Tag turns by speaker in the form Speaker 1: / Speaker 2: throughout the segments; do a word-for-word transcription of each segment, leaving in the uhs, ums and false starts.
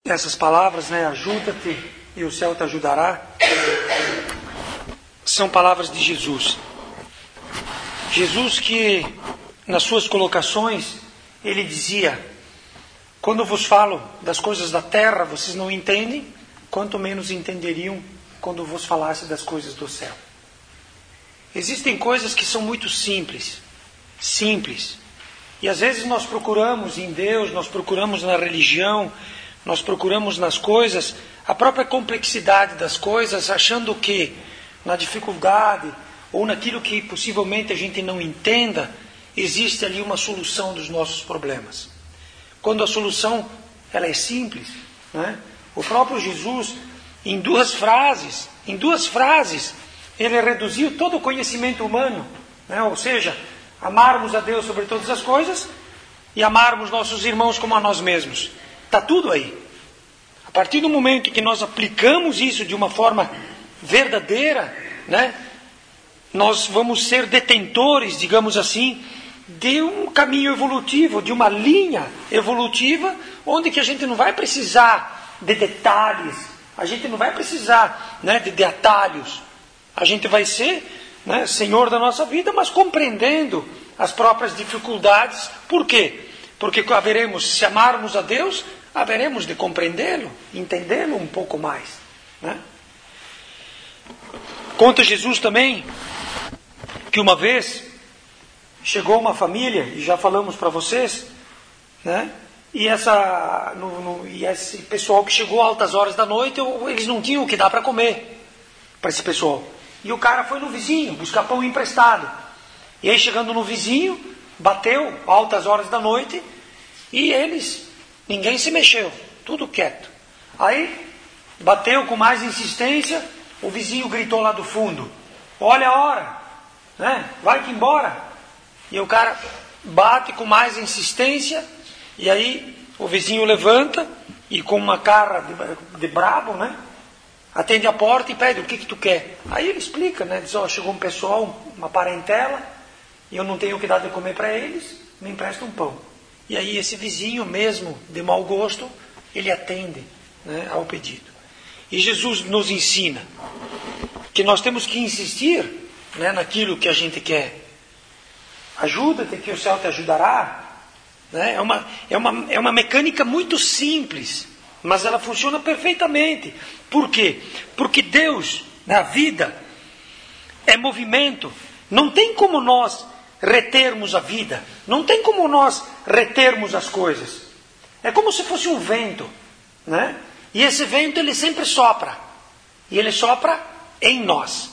Speaker 1: Essas palavras, né, ajuda-te e o céu te ajudará, são palavras de Jesus. Jesus que, nas suas colocações, ele dizia: quando vos falo das coisas da terra, vocês não entendem, quanto menos entenderiam quando vos falasse das coisas do céu. Existem coisas que são muito simples, simples. E às vezes nós procuramos em Deus, nós procuramos na religião, nós procuramos nas coisas, a própria complexidade das coisas, achando que na dificuldade ou naquilo que possivelmente a gente não entenda, existe ali uma solução dos nossos problemas. Quando a solução ela é simples, né? O próprio Jesus, em duas frases, em duas frases, ele reduziu todo o conhecimento humano, né? Ou seja, amarmos a Deus sobre todas as coisas e amarmos nossos irmãos como a nós mesmos. Está tudo aí. A partir do momento que nós aplicamos isso de uma forma verdadeira, né, nós vamos ser detentores, digamos assim, de um caminho evolutivo, de uma linha evolutiva, onde que a gente não vai precisar de detalhes, a gente não vai precisar, né, de, de atalhos. A gente vai ser, né, senhor da nossa vida, mas compreendendo as próprias dificuldades. Por quê? Porque haveremos, se amarmos a Deus, haveremos de compreendê-lo, entendê-lo um pouco mais, né? Conta Jesus também que uma vez chegou uma família, e já falamos para vocês, né? E, essa, no, no, e esse pessoal que chegou a altas horas da noite, eles não tinham o que dar para comer para esse pessoal. E o cara foi no vizinho buscar pão emprestado. E aí, chegando no vizinho, bateu altas horas da noite e eles, ninguém se mexeu, tudo quieto. Aí bateu com mais insistência, o vizinho gritou lá do fundo: olha a hora, né? Vai-te embora. E o cara bate com mais insistência, e aí o vizinho levanta e com uma cara de, de brabo, né, atende a porta e pede: o que que tu quer? Aí ele explica, né, diz: ó, oh, chegou um pessoal, uma parentela, e eu não tenho o que dar de comer para eles, me empresta um pão. E aí esse vizinho, mesmo de mau gosto, ele atende, né, ao pedido. E Jesus nos ensina que nós temos que insistir, né, naquilo que a gente quer. Ajuda-te que o céu te ajudará. Né? É, uma, é, uma, é uma mecânica muito simples, mas ela funciona perfeitamente. Por quê? Porque Deus, na vida, é movimento. Não tem como nós retermos a vida. Não tem como nós retermos as coisas. É como se fosse um vento, né? E esse vento, ele sempre sopra. E ele sopra em nós.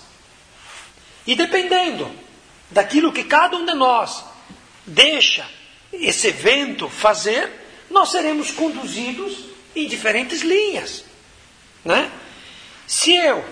Speaker 1: E dependendo daquilo que cada um de nós deixa esse vento fazer, nós seremos conduzidos em diferentes linhas, né? Se eu,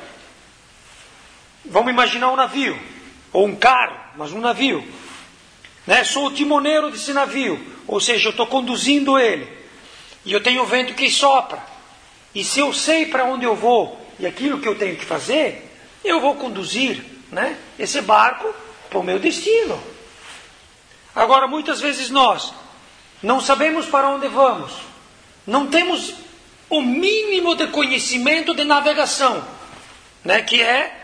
Speaker 1: vamos imaginar um navio, ou um carro, mas um navio, né? Sou o timoneiro desse navio, ou seja, eu estou conduzindo ele, e eu tenho o vento que sopra, e se eu sei para onde eu vou, e aquilo que eu tenho que fazer, eu vou conduzir, né, esse barco para o meu destino. Agora, muitas vezes nós não sabemos para onde vamos, não temos o mínimo de conhecimento de navegação, né, que é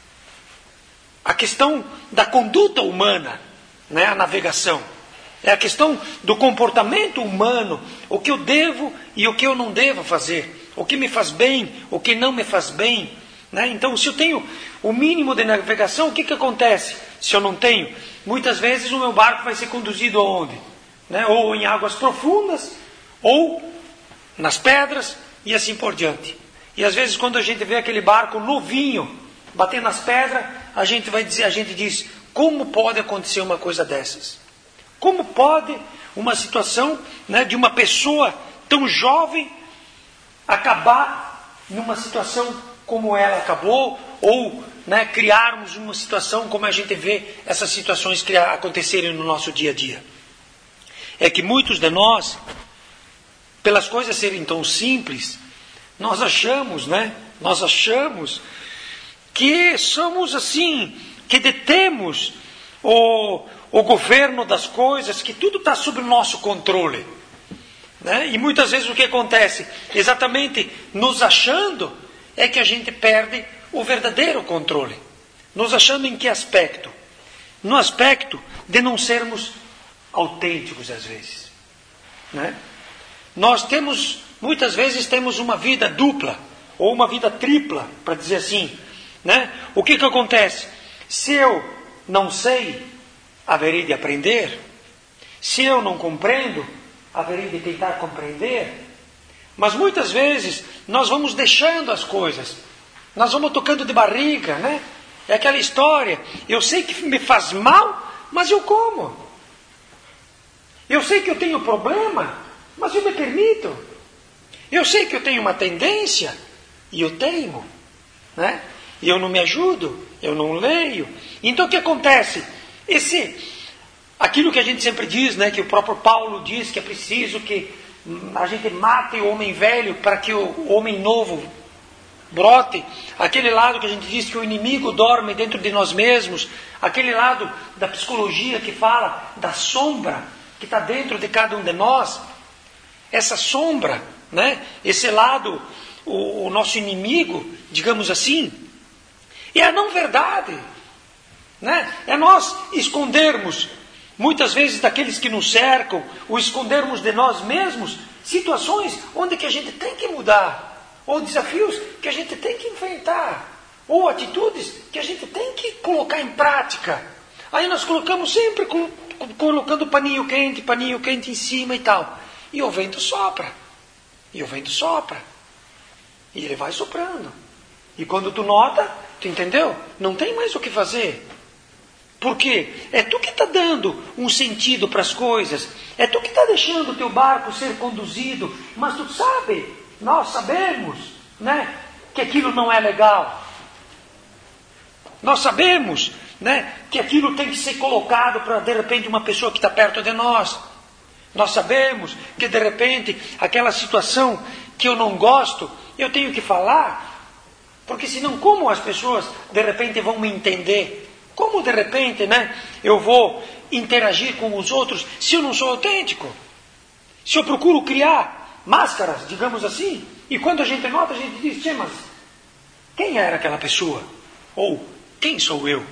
Speaker 1: a questão da conduta humana, né, a navegação. É a questão do comportamento humano, o que eu devo e o que eu não devo fazer, o que me faz bem, o que não me faz bem. Né? Então, se eu tenho o mínimo de navegação, o que, que acontece? Se eu não tenho, muitas vezes o meu barco vai ser conduzido aonde? Né? Ou em águas profundas, ou nas pedras, e assim por diante. E às vezes, quando a gente vê aquele barco novinho, batendo nas pedras, a gente vai dizer, a gente diz: como pode acontecer uma coisa dessas? Como pode uma situação, né, de uma pessoa tão jovem acabar numa situação como ela acabou, ou, né, criarmos uma situação como a gente vê essas situações acontecerem no nosso dia a dia? É que muitos de nós, pelas coisas serem tão simples, nós achamos, né, nós achamos que somos assim, que detemos o, o governo das coisas, que tudo está sob o nosso controle. Né? E muitas vezes o que acontece? Exatamente nos achando é que a gente perde o verdadeiro controle. Nos achando em que aspecto? No aspecto de não sermos autênticos às vezes. Né? Nós temos, muitas vezes temos uma vida dupla, ou uma vida tripla, para dizer assim. Né? O que que acontece? Se eu não sei, haverei de aprender. Se eu não compreendo, haverei de tentar compreender. Mas muitas vezes nós vamos deixando as coisas. Nós vamos tocando de barriga, né? É aquela história. Eu sei que me faz mal, mas eu como. Eu sei que eu tenho problema, mas eu me permito. Eu sei que eu tenho uma tendência, e eu teimo. Né? E eu não me ajudo, eu não leio. Então o que acontece? Esse, aquilo que a gente sempre diz, né, que o próprio Paulo diz que é preciso que a gente mate o homem velho para que o homem novo brote. Aquele lado que a gente diz que o inimigo dorme dentro de nós mesmos. Aquele lado da psicologia que fala da sombra que está dentro de cada um de nós. Essa sombra, né, esse lado, o, o nosso inimigo, digamos assim, é a não verdade. Né? É nós escondermos, muitas vezes daqueles que nos cercam, ou escondermos de nós mesmos, situações onde que a gente tem que mudar, ou desafios que a gente tem que enfrentar, ou atitudes que a gente tem que colocar em prática. Aí nós colocamos sempre, colo- colocando paninho quente, paninho quente em cima e tal. E o vento sopra, e o vento sopra, e ele vai soprando. E quando tu nota, tu entendeu? Não tem mais o que fazer. Por quê? É tu que está dando um sentido para as coisas. É tu que está deixando o teu barco ser conduzido. Mas tu sabe, nós sabemos, né, que aquilo não é legal. Nós sabemos, né, que aquilo tem que ser colocado para, de repente, uma pessoa que está perto de nós. Nós sabemos que, de repente, aquela situação que eu não gosto, eu tenho que falar. Porque senão, como as pessoas, de repente, vão me entender? Como de repente, né, eu vou interagir com os outros se eu não sou autêntico? Se eu procuro criar máscaras, digamos assim, e quando a gente nota, a gente diz, Tchê, mas quem era aquela pessoa? Ou quem sou eu?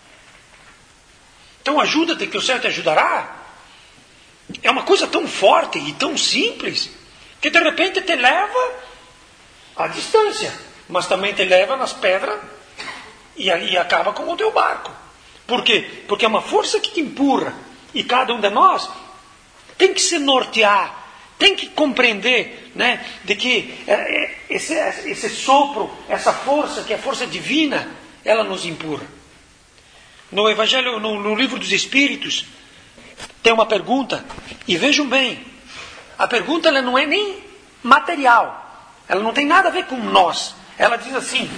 Speaker 1: Então ajuda-te que o céu te ajudará. É uma coisa tão forte e tão simples que de repente te leva à distância, mas também te leva nas pedras e aí acaba com o teu barco. Por quê? Porque é uma força que te empurra. E cada um de nós tem que se nortear, tem que compreender, né, de que esse, esse sopro, essa força, que é a força divina, ela nos empurra. No Evangelho, no, no livro dos Espíritos, tem uma pergunta, e vejam bem, a pergunta ela não é nem material, ela não tem nada a ver com nós. Ela diz assim: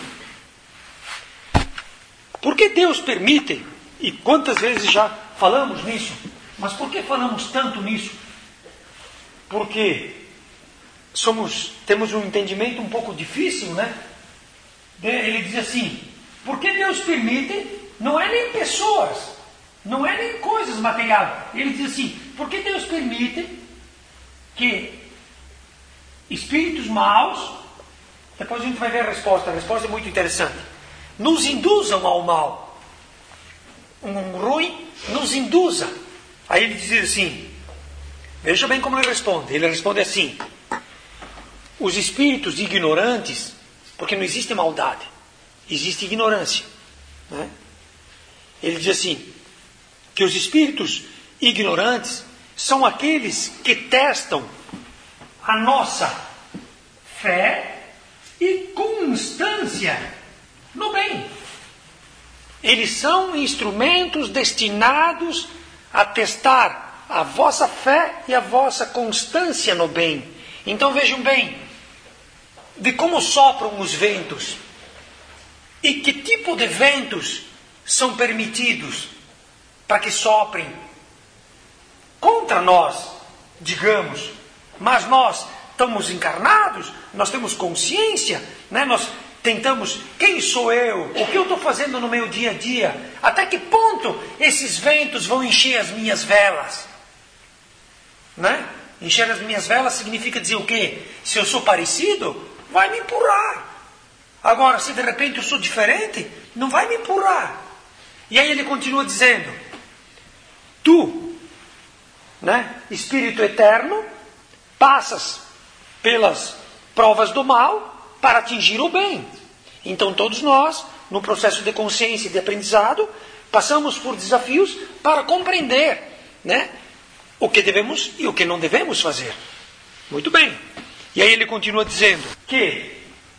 Speaker 1: por que Deus permite, e quantas vezes já falamos nisso, mas por que falamos tanto nisso? Porque somos, temos um entendimento um pouco difícil, né? Ele diz assim, por que Deus permite, não é nem pessoas, não é nem coisas materiais. Ele diz assim, por que Deus permite que espíritos maus, depois a gente vai ver a resposta, a resposta é muito interessante, nos induzam ao mal. Um ruim nos induza. Aí ele diz assim, veja bem como ele responde. Ele responde assim, os espíritos ignorantes, porque não existe maldade, existe ignorância, né? Ele diz assim, que os espíritos ignorantes são aqueles que testam a nossa fé e constância no bem. Eles são instrumentos destinados a testar a vossa fé e a vossa constância no bem. Então vejam bem, de como sopram os ventos e que tipo de ventos são permitidos para que soprem contra nós, digamos, mas nós estamos encarnados, nós temos consciência, né? Nós tentamos, quem sou eu? O que eu estou fazendo no meu dia a dia? Até que ponto esses ventos vão encher as minhas velas? Né? Encher as minhas velas significa dizer o quê? Se eu sou parecido, vai me empurrar. Agora, se de repente eu sou diferente, não vai me empurrar. E aí ele continua dizendo: tu, né, espírito eterno, passas pelas provas do mal para atingir o bem. Então todos nós, no processo de consciência e de aprendizado, passamos por desafios para compreender, né, o que devemos e o que não devemos fazer. Muito bem. E aí ele continua dizendo que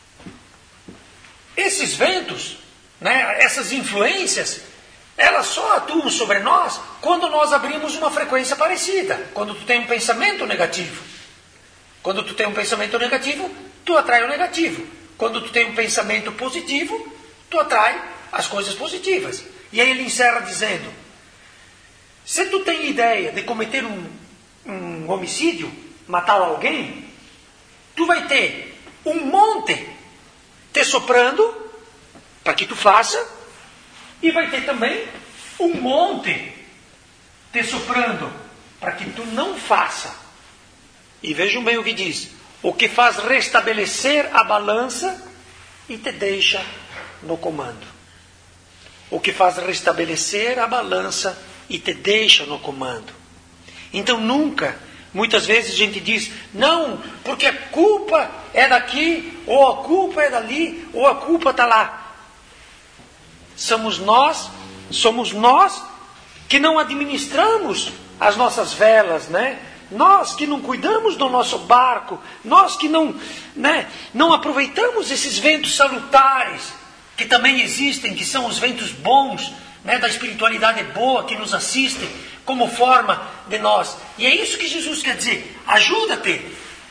Speaker 1: esses ventos, né, essas influências, elas só atuam sobre nós quando nós abrimos uma frequência parecida. Quando tu tem um pensamento negativo. Quando tu tem um pensamento negativo, tu atrai o negativo. Quando tu tem um pensamento positivo, tu atrai as coisas positivas. E aí ele encerra dizendo: se tu tem ideia de cometer um, um homicídio, matar alguém, tu vai ter um monte te soprando para que tu faça, e vai ter também um monte te soprando para que tu não faça. E vejam bem o que diz: o que faz restabelecer a balança e te deixa no comando. O que faz restabelecer a balança e te deixa no comando. Então nunca, muitas vezes a gente diz: não, porque a culpa é daqui, ou a culpa é dali, ou a culpa está lá. Somos nós, somos nós que não administramos as nossas velas, né? Nós que não cuidamos do nosso barco, nós que não, né, não aproveitamos esses ventos salutares, que também existem, que são os ventos bons, né, da espiritualidade boa, que nos assistem, como forma de nós. E é isso que Jesus quer dizer: ajuda-te.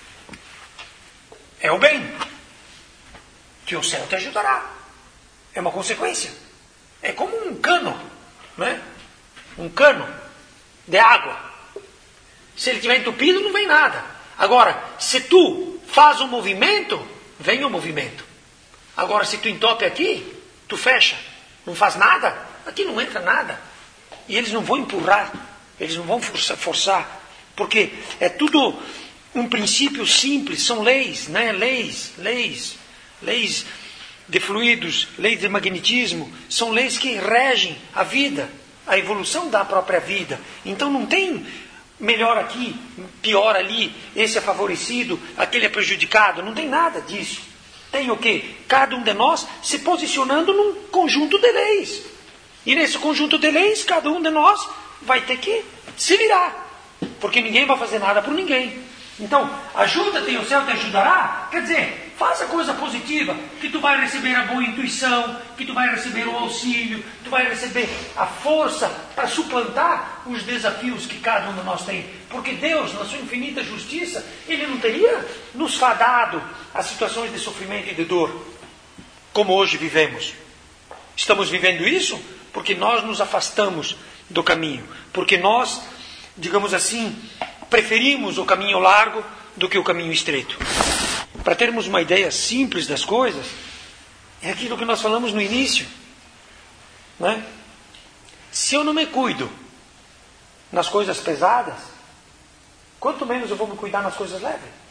Speaker 1: É o bem, que o céu te ajudará. É uma consequência. É como um cano, né? Um cano de água. Se ele estiver entupido, não vem nada. Agora, se tu faz um movimento, vem o movimento. Agora, se tu entope aqui, tu fecha, não faz nada, aqui não entra nada. E eles não vão empurrar, eles não vão forçar, porque é tudo um princípio simples, são leis, né? Leis, leis, leis de fluidos, leis de magnetismo, são leis que regem a vida, a evolução da própria vida. Então não tem melhor aqui, pior ali, esse é favorecido, aquele é prejudicado, não tem nada disso. Tem o quê? Cada um de nós se posicionando num conjunto de leis. E nesse conjunto de leis, cada um de nós vai ter que se virar, porque ninguém vai fazer nada por ninguém. Então, ajuda-te e o céu te ajudará. Quer dizer, faça coisa positiva, que tu vai receber a boa intuição, que tu vai receber o auxílio, tu vai receber a força para suplantar os desafios que cada um de nós tem. Porque Deus, na sua infinita justiça, Ele não teria nos fadado a situações de sofrimento e de dor, como hoje vivemos. Estamos vivendo isso porque nós nos afastamos do caminho, porque nós, digamos assim, preferimos o caminho largo do que o caminho estreito. Para termos uma ideia simples das coisas, é aquilo que nós falamos no início, né? Se eu não me cuido nas coisas pesadas, quanto menos eu vou me cuidar nas coisas leves.